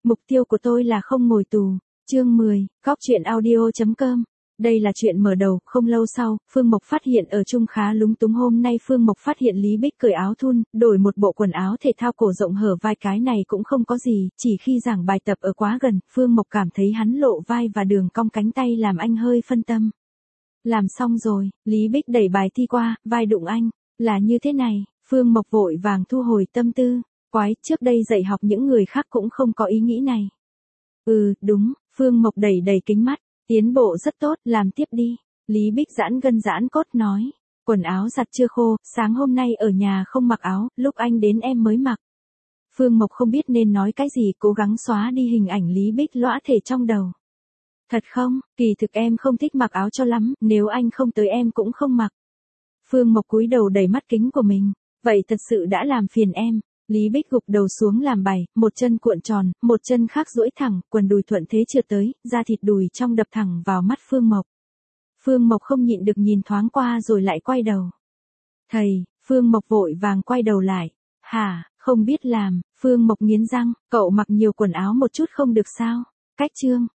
Mục tiêu của tôi là không ngồi tù. Chương 10, Góc truyện audio.com. Đây là chuyện mở đầu. Không lâu sau, Phương Mộc phát hiện ở chung khá lúng túng. Hôm nay Phương Mộc phát hiện Lý Bích cởi áo thun, đổi một bộ quần áo thể thao cổ rộng hở vai, cái này cũng không có gì, chỉ khi giảng bài tập ở quá gần, Phương Mộc cảm thấy hắn lộ vai và đường cong cánh tay làm anh hơi phân tâm. Làm xong rồi, Lý Bích đẩy bài thi qua, vai đụng anh, là như thế này, Phương Mộc vội vàng thu hồi tâm tư, quái, trước đây dạy học những người khác cũng không có ý nghĩ này. Đúng, Phương Mộc đẩy đầy kính mắt. Tiến bộ rất tốt, làm tiếp đi. Lý Bích giãn gân giãn cốt nói. Quần áo giặt chưa khô, sáng hôm nay ở nhà không mặc áo, lúc anh đến em mới mặc. Phương Mộc không biết nên nói cái gì, cố gắng xóa đi hình ảnh Lý Bích lõa thể trong đầu. Thật không, kỳ thực em không thích mặc áo cho lắm, nếu anh không tới em cũng không mặc. Phương Mộc cúi đầu đẩy mắt kính của mình. Vậy thật sự đã làm phiền em. Lý Bích gục đầu xuống làm bài, một chân cuộn tròn, một chân khác duỗi thẳng, quần đùi thuận thế trượt tới, da thịt đùi trong đập thẳng vào mắt Phương Mộc. Phương Mộc không nhịn được nhìn thoáng qua rồi lại quay đầu. Thầy, Phương Mộc vội vàng quay đầu lại. Hả, không biết làm, Phương Mộc nghiến răng, cậu mặc nhiều quần áo một chút không được sao? Cách chương.